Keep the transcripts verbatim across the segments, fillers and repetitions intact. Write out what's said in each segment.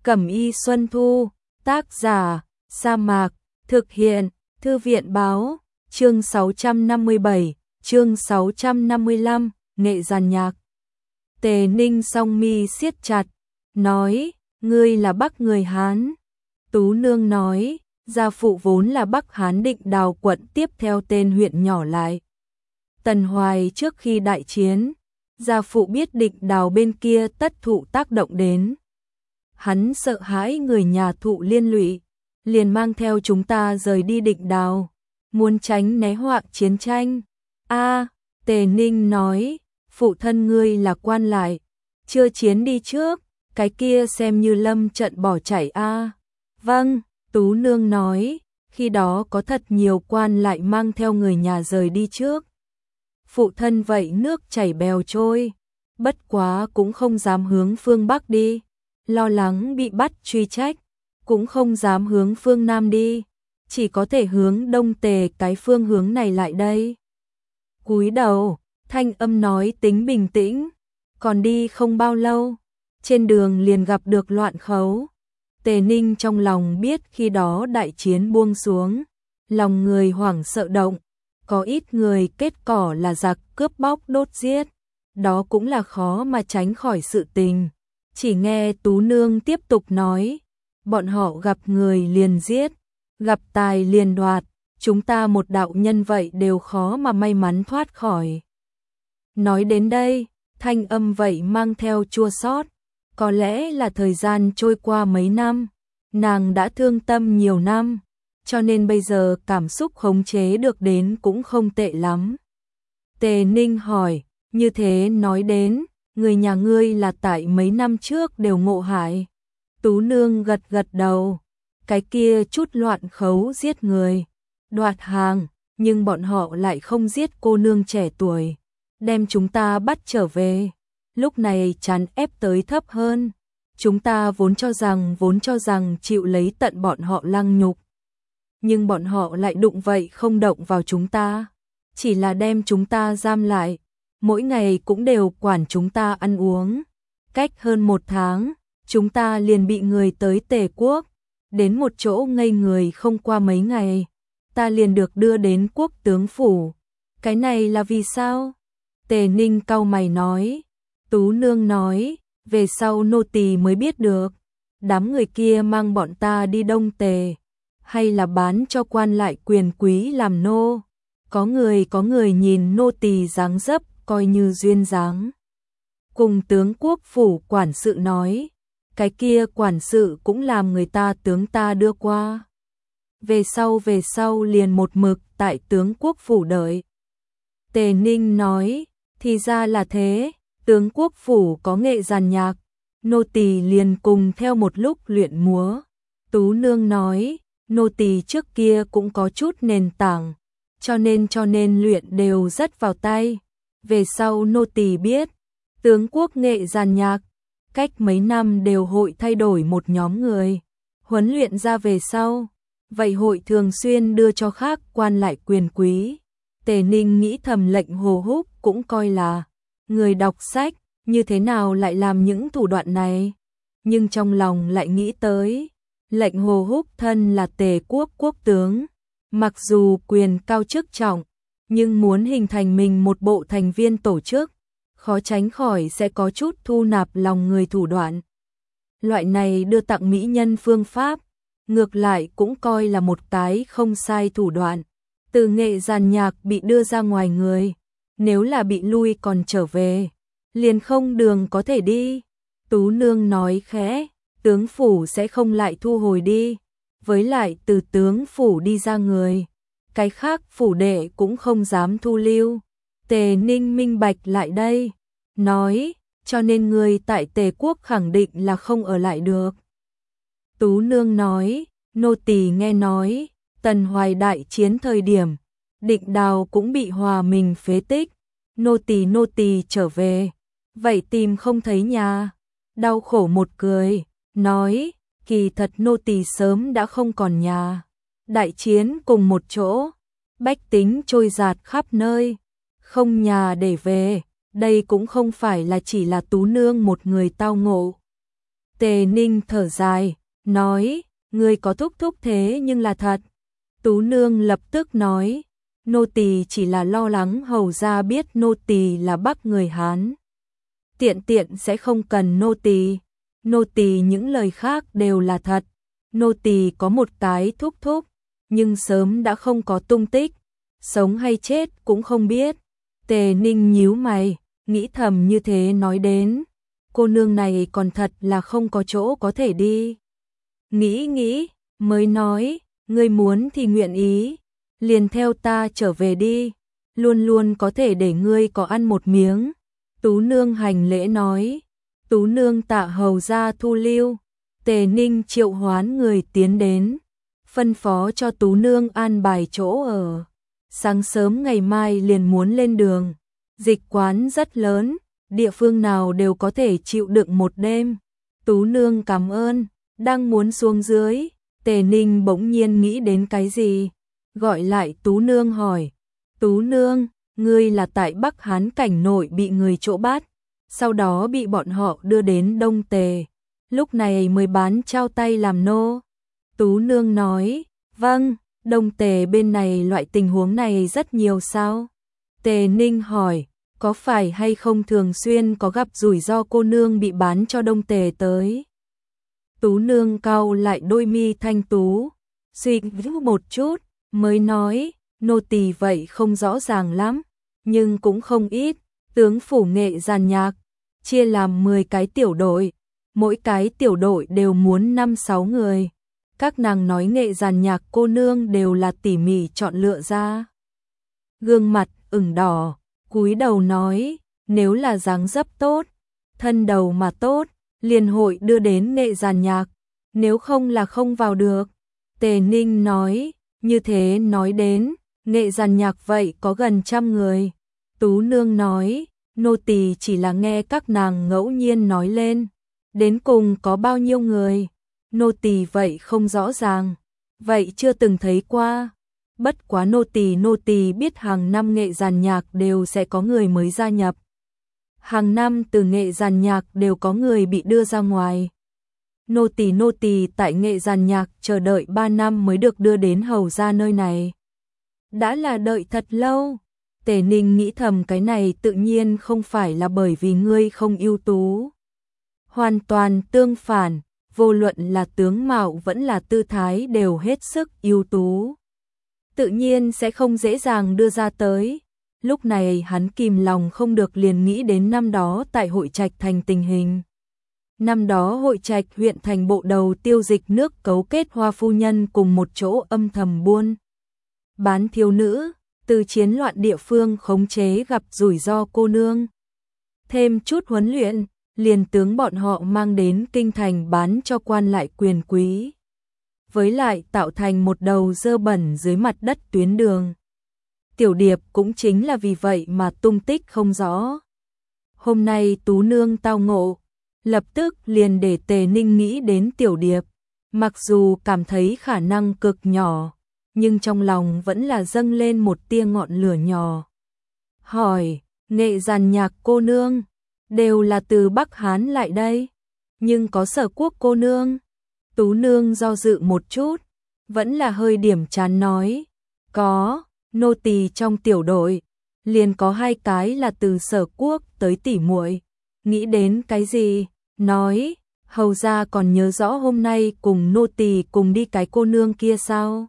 Cẩm y Xuân Thu, tác giả, Sa Mạc, thực hiện, Thư viện báo, chương sáu trăm năm mươi bảy, chương sáu trăm năm mươi lăm, nghệ giàn nhạc. Tề Ninh song mi siết chặt, nói, ngươi là Bắc người Hán. Tú Nương nói, gia phụ vốn là Bắc Hán Định Đào quận tiếp theo tên huyện nhỏ lại. Tần Hoài trước khi đại chiến, gia phụ biết Định Đào bên kia tất thụ tác động đến. Hắn sợ hãi người nhà thụ liên lụy, liền mang theo chúng ta rời đi Định Đào, muốn tránh né họa chiến tranh. A, Tề Ninh nói, phụ thân ngươi là quan lại, chưa chiến đi trước, cái kia xem như lâm trận bỏ chạy a. Vâng, Tú Nương nói, khi đó có thật nhiều quan lại mang theo người nhà rời đi trước. Phụ thân vậy nước chảy bèo trôi, bất quá cũng không dám hướng phương Bắc đi, lo lắng bị bắt truy trách, cũng không dám hướng phương Nam đi, chỉ có thể hướng Đông Tề cái phương hướng này lại đây. Cúi đầu, thanh âm nói tính bình tĩnh, còn đi không bao lâu, trên đường liền gặp được loạn khấu. Tề Ninh trong lòng biết khi đó đại chiến buông xuống, lòng người hoảng sợ động, có ít người kết cỏ là giặc cướp bóc đốt giết, đó cũng là khó mà tránh khỏi sự tình. Chỉ nghe Tú Nương tiếp tục nói, bọn họ gặp người liền giết, gặp tài liền đoạt, chúng ta một đạo nhân vậy đều khó mà may mắn thoát khỏi. Nói đến đây, thanh âm vậy mang theo chua xót, có lẽ là thời gian trôi qua mấy năm, nàng đã thương tâm nhiều năm, cho nên bây giờ cảm xúc khống chế được đến cũng không tệ lắm. Tề Ninh hỏi, như thế nói đến, người nhà ngươi là tại mấy năm trước đều ngộ hại. Tú Nương gật gật đầu, cái kia chút loạn khấu giết người, đoạt hàng, nhưng bọn họ lại không giết cô nương trẻ tuổi, đem chúng ta bắt trở về. Lúc này chán ép tới thấp hơn, chúng ta vốn cho rằng vốn cho rằng chịu lấy tận bọn họ lăng nhục. Nhưng bọn họ lại đụng vậy không động vào chúng ta, chỉ là đem chúng ta giam lại, mỗi ngày cũng đều quản chúng ta ăn uống. Cách hơn một tháng, chúng ta liền bị người tới Tề quốc, đến một chỗ ngây người không qua mấy ngày, ta liền được đưa đến quốc tướng phủ. Cái này là vì sao? Tề Ninh cau mày nói. Tú Nương nói, về sau nô tỳ mới biết được, đám người kia mang bọn ta đi Đông Tề, hay là bán cho quan lại quyền quý làm nô. Có người có người nhìn nô tỳ dáng dấp coi như duyên dáng. Cùng tướng quốc phủ quản sự nói, cái kia quản sự cũng làm người ta tướng ta đưa qua. Về sau về sau liền một mực tại tướng quốc phủ đợi. Tề Ninh nói, thì ra là thế, tướng quốc phủ có nghệ giàn nhạc, nô tỳ liền cùng theo một lúc luyện múa. Tú Nương nói, nô tỳ trước kia cũng có chút nền tảng, cho nên cho nên luyện đều rất vào tay. Về sau nô tỳ biết, tướng quốc nghệ giàn nhạc, cách mấy năm đều hội thay đổi một nhóm người, huấn luyện ra về sau, vậy hội thường xuyên đưa cho khác quan lại quyền quý. Tề Ninh nghĩ thầm lệnh Hồ Húc cũng coi là người đọc sách, như thế nào lại làm những thủ đoạn này, nhưng trong lòng lại nghĩ tới, lệnh Hồ Húc thân là Tề quốc quốc tướng, mặc dù quyền cao chức trọng, nhưng muốn hình thành mình một bộ thành viên tổ chức, khó tránh khỏi sẽ có chút thu nạp lòng người thủ đoạn. Loại này đưa tặng mỹ nhân phương pháp, ngược lại cũng coi là một cái không sai thủ đoạn. Từ nghệ giàn nhạc bị đưa ra ngoài người, nếu là bị lui còn trở về, liền không đường có thể đi. Tú Nương nói khẽ, tướng phủ sẽ không lại thu hồi đi, với lại từ tướng phủ đi ra người, cái khác phủ đệ cũng không dám thu lưu. Tề Ninh minh bạch lại đây, nói, cho nên người tại Tề quốc khẳng định là không ở lại được. Tú Nương nói, nô tỳ nghe nói, Tần Hoài đại chiến thời điểm, Định Đào cũng bị hòa mình phế tích, nô tỳ nô tỳ trở về, vậy tìm không thấy nhà. Đau khổ một cười, nói, kỳ thật nô tỳ sớm đã không còn nhà. Đại chiến cùng một chỗ, bách tính trôi dạt khắp nơi, không nhà để về, đây cũng không phải là chỉ là Tú Nương một người tao ngộ. Tề Ninh thở dài, nói, ngươi có thúc thúc thế nhưng là thật. Tú nương lập tức nói, nô tỳ chỉ là lo lắng hầu gia biết nô tỳ là Bắc người Hán. Tiện tiện sẽ không cần nô tỳ. Nô tỳ những lời khác đều là thật. Nô tỳ có một cái thúc thúc, nhưng sớm đã không có tung tích, sống hay chết cũng không biết. Tề Ninh nhíu mày, nghĩ thầm như thế nói đến, cô nương này còn thật là không có chỗ có thể đi. Nghĩ nghĩ, mới nói, ngươi muốn thì nguyện ý, liền theo ta trở về đi, luôn luôn có thể để ngươi có ăn một miếng. Tú nương hành lễ nói, Tú nương tạ hầu gia thu lưu. Tề Ninh triệu hoán người tiến đến, phân phó cho Tú nương an bài chỗ ở. Sáng sớm ngày mai liền muốn lên đường. Dịch quán rất lớn, địa phương nào đều có thể chịu đựng một đêm. Tú nương cảm ơn, đang muốn xuống dưới, Tề Ninh bỗng nhiên nghĩ đến cái gì, gọi lại Tú nương hỏi, Tú nương, ngươi là tại Bắc Hán cảnh nội bị người chỗ bắt, sau đó bị bọn họ đưa đến Đông Tề, lúc này mới bán trao tay làm nô. Tú nương nói, vâng, Đông Tề bên này loại tình huống này rất nhiều sao? Tề Ninh hỏi, có phải hay không thường xuyên có gặp rủi ro cô nương bị bán cho Đông Tề tới? Tú nương cau lại đôi mi thanh tú, suy nghĩ một chút, mới nói, nô tỳ vậy không rõ ràng lắm, nhưng cũng không ít. Tướng phủ nghệ giàn nhạc, chia làm mười cái tiểu đội, mỗi cái tiểu đội đều muốn năm sáu người. Các nàng nói nghệ giàn nhạc cô nương đều là tỉ mỉ chọn lựa ra. Gương mặt ửng đỏ, cúi đầu nói, nếu là dáng dấp tốt, thân đầu mà tốt, liền hội đưa đến nghệ giàn nhạc, nếu không là không vào được. Tề Ninh nói, như thế nói đến, nghệ giàn nhạc vậy có gần trăm người. Tú nương nói, nô tỳ chỉ là nghe các nàng ngẫu nhiên nói lên, đến cùng có bao nhiêu người, nô tỳ vậy không rõ ràng, vậy chưa từng thấy qua. Bất quá nô tỳ nô tỳ biết hàng năm nghệ giàn nhạc đều sẽ có người mới gia nhập. Hàng năm từ nghệ giàn nhạc đều có người bị đưa ra ngoài. Nô tỳ nô tỳ tại nghệ giàn nhạc chờ đợi ba năm mới được đưa đến hầu gia nơi này. Đã là đợi thật lâu. Tề Ninh nghĩ thầm cái này tự nhiên không phải là bởi vì ngươi không ưu tú. Hoàn toàn tương phản, vô luận là tướng mạo vẫn là tư thái đều hết sức ưu tú. Tự nhiên sẽ không dễ dàng đưa ra tới. Lúc này hắn kìm lòng không được liền nghĩ đến năm đó tại Hội Trạch thành tình hình. Năm đó Hội Trạch huyện thành bộ đầu tiêu dịch nước cấu kết Hoa phu nhân cùng một chỗ âm thầm buôn bán thiếu nữ, từ chiến loạn địa phương khống chế gặp rủi ro cô nương. Thêm chút huấn luyện, liền tướng bọn họ mang đến kinh thành bán cho quan lại quyền quý. Với lại tạo thành một đầu dơ bẩn dưới mặt đất tuyến đường. Tiểu Điệp cũng chính là vì vậy mà tung tích không rõ. Hôm nay Tú nương tao ngộ, lập tức liền để Tề Ninh nghĩ đến Tiểu Điệp. Mặc dù cảm thấy khả năng cực nhỏ, nhưng trong lòng vẫn là dâng lên một tia ngọn lửa nhỏ. Hỏi, nghệ giàn nhạc cô nương, đều là từ Bắc Hán lại đây, nhưng có Sở Quốc cô nương. Tú nương do dự một chút, vẫn là hơi điểm chán nói, có, nô tỳ trong tiểu đội, liền có hai cái là từ Sở Quốc tới tỉ muội. Nghĩ đến cái gì, nói, hầu gia còn nhớ rõ hôm nay cùng nô tỳ cùng đi cái cô nương kia sao?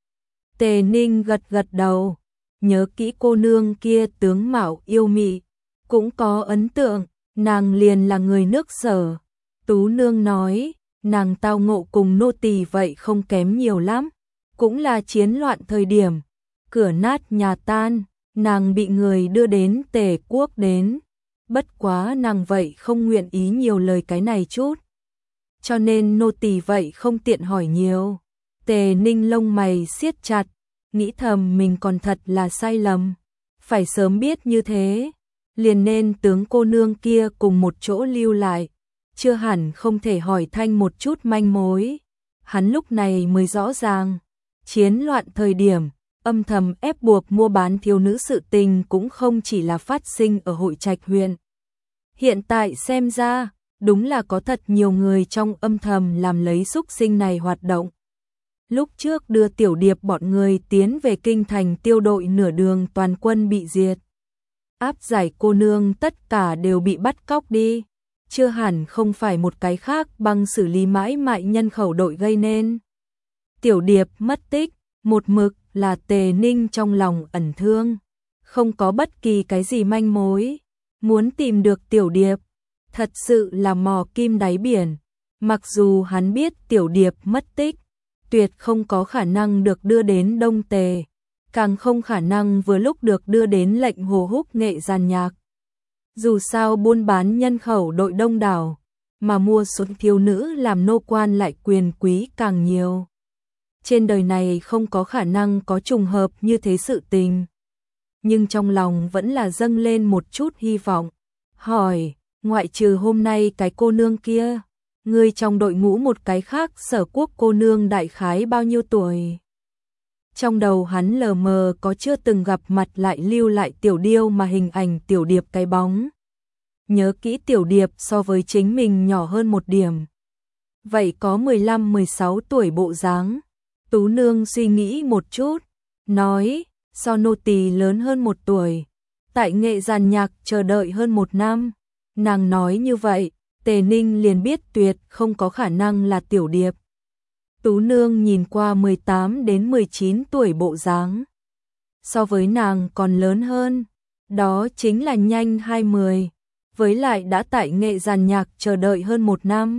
Tề Ninh gật gật đầu, nhớ kỹ cô nương kia tướng mạo yêu mị, cũng có ấn tượng, nàng liền là người nước Sở. Tú nương nói, nàng tao ngộ cùng nô tỳ vậy không kém nhiều lắm, cũng là chiến loạn thời điểm, cửa nát nhà tan, nàng bị người đưa đến Tề Quốc đến, bất quá nàng vậy không nguyện ý nhiều lời cái này chút, cho nên nô tỳ vậy không tiện hỏi nhiều. Tề Ninh lông mày siết chặt, nghĩ thầm mình còn thật là sai lầm, phải sớm biết như thế, liền nên tướng cô nương kia cùng một chỗ lưu lại, chưa hẳn không thể hỏi thanh một chút manh mối. Hắn lúc này mới rõ ràng, chiến loạn thời điểm, âm thầm ép buộc mua bán thiếu nữ sự tình cũng không chỉ là phát sinh ở Hội Trạch huyện. Hiện tại xem ra, đúng là có thật nhiều người trong âm thầm làm lấy súc sinh này hoạt động. Lúc trước đưa Tiểu Điệp bọn người tiến về kinh thành tiêu đội nửa đường toàn quân bị diệt. Áp giải cô nương tất cả đều bị bắt cóc đi. Chưa hẳn không phải một cái khác bằng xử lý mãi mại nhân khẩu đội gây nên. Tiểu Điệp mất tích, một mực là Tề Ninh trong lòng ẩn thương. Không có bất kỳ cái gì manh mối. Muốn tìm được Tiểu Điệp, thật sự là mò kim đáy biển. Mặc dù hắn biết Tiểu Điệp mất tích, tuyệt không có khả năng được đưa đến Đông Tề, càng không khả năng vừa lúc được đưa đến lệnh Hồ Húc nghệ gian nhạc. Dù sao buôn bán nhân khẩu đội đông đảo, mà mua số thiếu nữ làm nô quan lại quyền quý càng nhiều. Trên đời này không có khả năng có trùng hợp như thế sự tình. Nhưng trong lòng vẫn là dâng lên một chút hy vọng. Hỏi, ngoại trừ hôm nay cái cô nương kia, người trong đội ngũ một cái khác Sở Quốc cô nương đại khái bao nhiêu tuổi? Trong đầu hắn lờ mờ có chưa từng gặp mặt lại lưu lại Tiểu Điêu mà hình ảnh Tiểu Điệp cái bóng. Nhớ kỹ Tiểu Điệp so với chính mình nhỏ hơn một điểm. Vậy có mười lăm mười sáu tuổi bộ dáng. Tú nương suy nghĩ một chút, nói, so nô tỳ lớn hơn một tuổi. Tại nghệ giàn nhạc chờ đợi hơn một năm. Nàng nói như vậy, Tề Ninh liền biết tuyệt không có khả năng là Tiểu Điệp. Tú nương nhìn qua mười tám đến mười chín tuổi bộ dáng. So với nàng còn lớn hơn, đó chính là nhanh hai mươi, với lại đã tại nghệ giàn nhạc chờ đợi hơn một năm.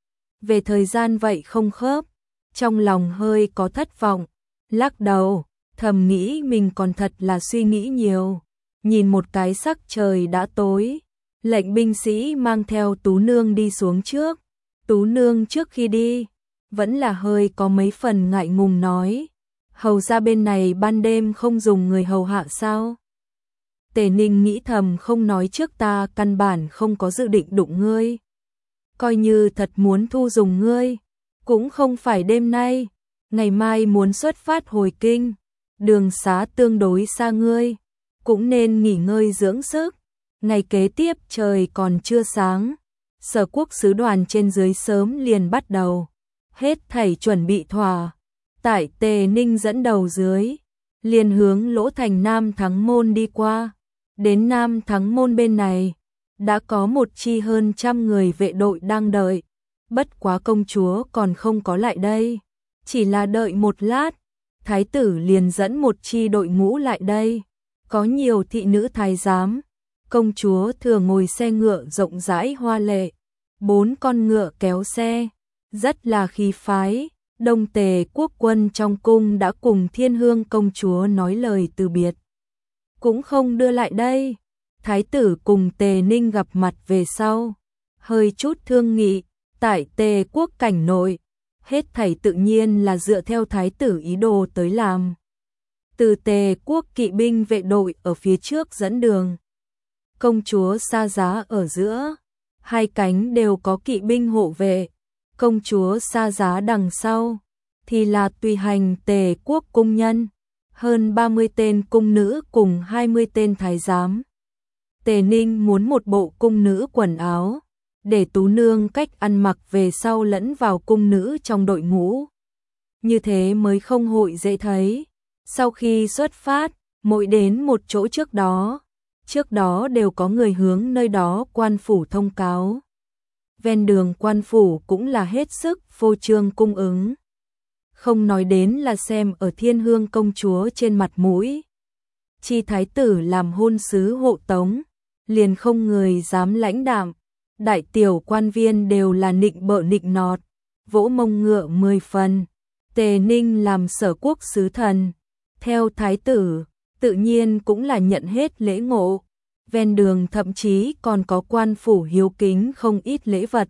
Về thời gian vậy không khớp, trong lòng hơi có thất vọng, lắc đầu, thầm nghĩ mình còn thật là suy nghĩ nhiều. Nhìn một cái sắc trời đã tối, lệnh binh sĩ mang theo Tú nương đi xuống trước. Tú nương trước khi đi, vẫn là hơi có mấy phần ngại ngùng nói, hầu ra bên này ban đêm không dùng người hầu hạ sao? Tề Ninh nghĩ thầm, không nói trước ta căn bản không có dự định đụng ngươi. Coi như thật muốn thu dùng ngươi, cũng không phải đêm nay, ngày mai muốn xuất phát hồi kinh, đường xá tương đối xa ngươi, cũng nên nghỉ ngơi dưỡng sức. Ngày kế tiếp trời còn chưa sáng, Sở Quốc sứ đoàn trên dưới sớm liền bắt đầu. Hết thảy chuẩn bị thỏa, tại Tề Ninh dẫn đầu dưới, liền hướng Lỗ Thành Nam Thắng Môn đi qua. Đến Nam Thắng Môn bên này, đã có một chi hơn trăm người vệ đội đang đợi. Bất quá công chúa còn không có lại đây, chỉ là đợi một lát, thái tử liền dẫn một chi đội ngũ lại đây. Có nhiều thị nữ thái giám, công chúa thừa ngồi xe ngựa rộng rãi hoa lệ, bốn con ngựa kéo xe, rất là khí phái. Đông Tề quốc quân trong cung đã cùng Thiên Hương công chúa nói lời từ biệt, cũng không đưa lại đây. Thái tử cùng Tề Ninh gặp mặt về sau, hơi chút thương nghị, tại Tề quốc cảnh nội, hết thảy tự nhiên là dựa theo thái tử ý đồ tới làm. Từ Tề quốc kỵ binh vệ đội ở phía trước dẫn đường, công chúa xa giá ở giữa, hai cánh đều có kỵ binh hộ vệ. Công chúa xa giá đằng sau thì là tùy hành Tề quốc cung nhân, hơn ba mươi tên cung nữ cùng hai mươi tên thái giám. Tề Ninh muốn một bộ cung nữ quần áo, để Tú nương cách ăn mặc về sau lẫn vào cung nữ trong đội ngũ. Như thế mới không hội dễ thấy. Sau khi xuất phát, mỗi đến một chỗ trước đó, trước đó đều có người hướng nơi đó quan phủ thông cáo. Ven đường quan phủ cũng là hết sức phô trương cung ứng. Không nói đến là xem ở Thiên Hương công chúa trên mặt mũi. Chi thái tử làm hôn sứ hộ tống, liền không người dám lãnh đạm. Đại tiểu quan viên đều là nịnh bợ nịnh nọt, vỗ mông ngựa mười phần. Tề Ninh làm Sở Quốc sứ thần, theo thái tử, tự nhiên cũng là nhận hết lễ ngộ. Ven đường thậm chí còn có quan phủ hiếu kính không ít lễ vật.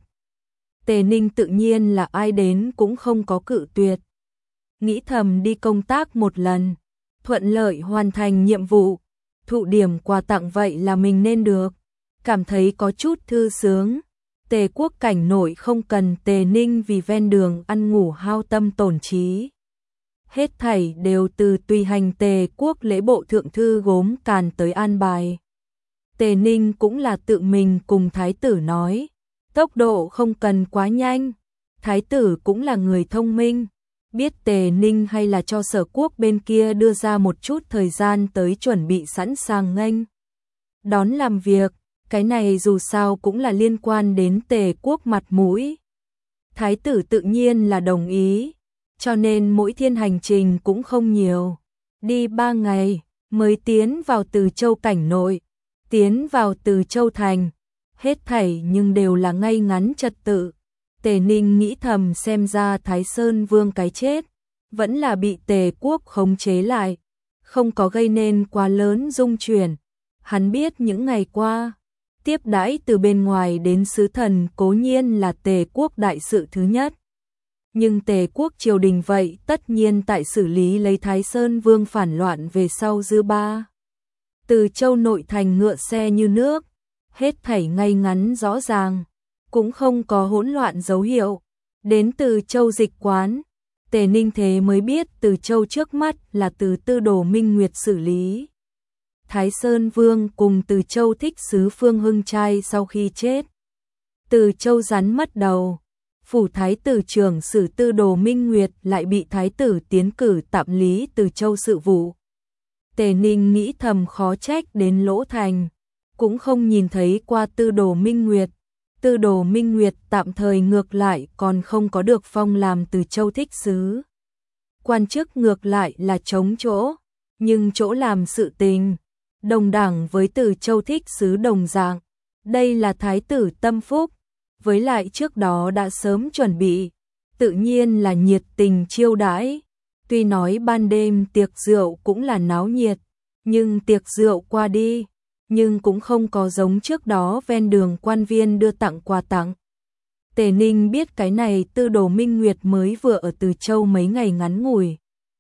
Tề Ninh tự nhiên là ai đến cũng không có cự tuyệt. Nghĩ thầm đi công tác một lần, thuận lợi hoàn thành nhiệm vụ, thụ điểm quà tặng vậy là mình nên được. Cảm thấy có chút thư sướng. Tề quốc cảnh nội không cần Tề Ninh vì ven đường ăn ngủ hao tâm tổn trí. Hết thảy đều từ tùy hành Tề quốc lễ bộ thượng thư gốm càn tới an bài. Tề Ninh cũng là tự mình cùng thái tử nói, tốc độ không cần quá nhanh. Thái tử cũng là người thông minh, biết Tề Ninh hay là cho Sở Quốc bên kia đưa ra một chút thời gian tới chuẩn bị sẵn sàng nghênh đón làm việc, cái này dù sao cũng là liên quan đến Tề Quốc mặt mũi. Thái tử tự nhiên là đồng ý, cho nên mỗi thiên hành trình cũng không nhiều, đi ba ngày mới tiến vào Từ Châu cảnh nội, tiến vào Từ Châu thành, hết thảy nhưng đều là ngay ngắn trật tự. Tề Ninh nghĩ thầm xem ra Thái Sơn Vương cái chết, vẫn là bị Tề Quốc khống chế lại, không có gây nên quá lớn rung chuyển. Hắn biết những ngày qua, tiếp đãi từ bên ngoài đến sứ thần cố nhiên là Tề Quốc đại sự thứ nhất. Nhưng Tề Quốc triều đình vậy tất nhiên tại xử lý lấy Thái Sơn Vương phản loạn về sau dư ba. Từ Châu nội thành ngựa xe như nước, hết thảy ngay ngắn rõ ràng, cũng không có hỗn loạn dấu hiệu. Đến Từ Châu dịch quán, Tề Ninh thế mới biết Từ Châu trước mắt là từ Tư Đồ Minh Nguyệt xử lý. Thái Sơn Vương cùng Từ Châu thích sứ Phương Hưng Trai sau khi chết, Từ Châu rắn mất đầu, phủ thái tử trưởng sử Tư Đồ Minh Nguyệt lại bị thái tử tiến cử tạm lý Từ Châu sự vụ. Tề Ninh nghĩ thầm khó trách đến Lỗ Thành, cũng không nhìn thấy qua Tư Đồ Minh Nguyệt. Tư Đồ Minh Nguyệt tạm thời ngược lại còn không có được phong làm Từ Châu thích sứ. Quan chức ngược lại là trống chỗ, nhưng chỗ làm sự tình, đồng đẳng với Từ Châu thích sứ đồng dạng. Đây là thái tử tâm phúc, với lại trước đó đã sớm chuẩn bị, tự nhiên là nhiệt tình chiêu đãi. Tuy nói ban đêm tiệc rượu cũng là náo nhiệt, nhưng tiệc rượu qua đi, nhưng cũng không có giống trước đó ven đường quan viên đưa tặng quà tặng. Tề Ninh biết cái này Tư Đồ Minh Nguyệt mới vừa ở Từ Châu mấy ngày ngắn ngủi,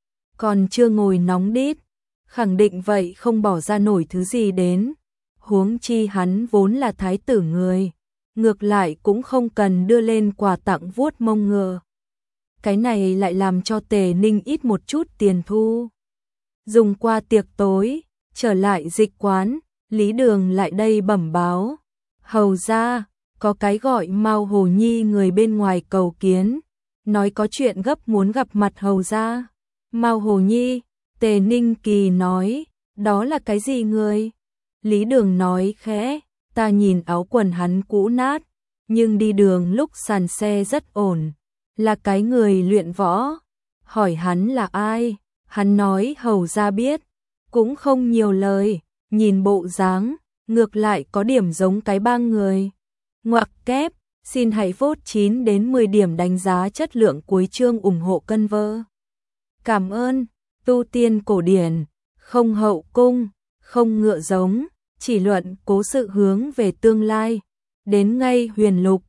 còn chưa ngồi nóng đít, khẳng định vậy không bỏ ra nổi thứ gì đến. Huống chi hắn vốn là thái tử người, ngược lại cũng không cần đưa lên quà tặng vuốt mông ngựa. Cái này lại làm cho Tề Ninh ít một chút tiền thu. Dùng qua tiệc tối, trở lại dịch quán, Lý Đường lại đây bẩm báo. Hầu ra, có cái gọi Mao Hồ Nhi người bên ngoài cầu kiến, nói có chuyện gấp muốn gặp mặt hầu ra. Mao Hồ Nhi, Tề Ninh kỳ nói, đó là cái gì người? Lý Đường nói khẽ, ta nhìn áo quần hắn cũ nát, nhưng đi đường lúc sàn xe rất ổn, là cái người luyện võ. Hỏi hắn là ai, hắn nói hầu ra biết, cũng không nhiều lời, nhìn bộ dáng, ngược lại có điểm giống cái bang người. Ngoặc kép, xin hãy vote chín đến mười điểm đánh giá chất lượng cuối chương ủng hộ cân vơ. Cảm ơn, tu tiên cổ điển, không hậu cung, không ngựa giống, chỉ luận cố sự hướng về tương lai, đến ngay huyền lục,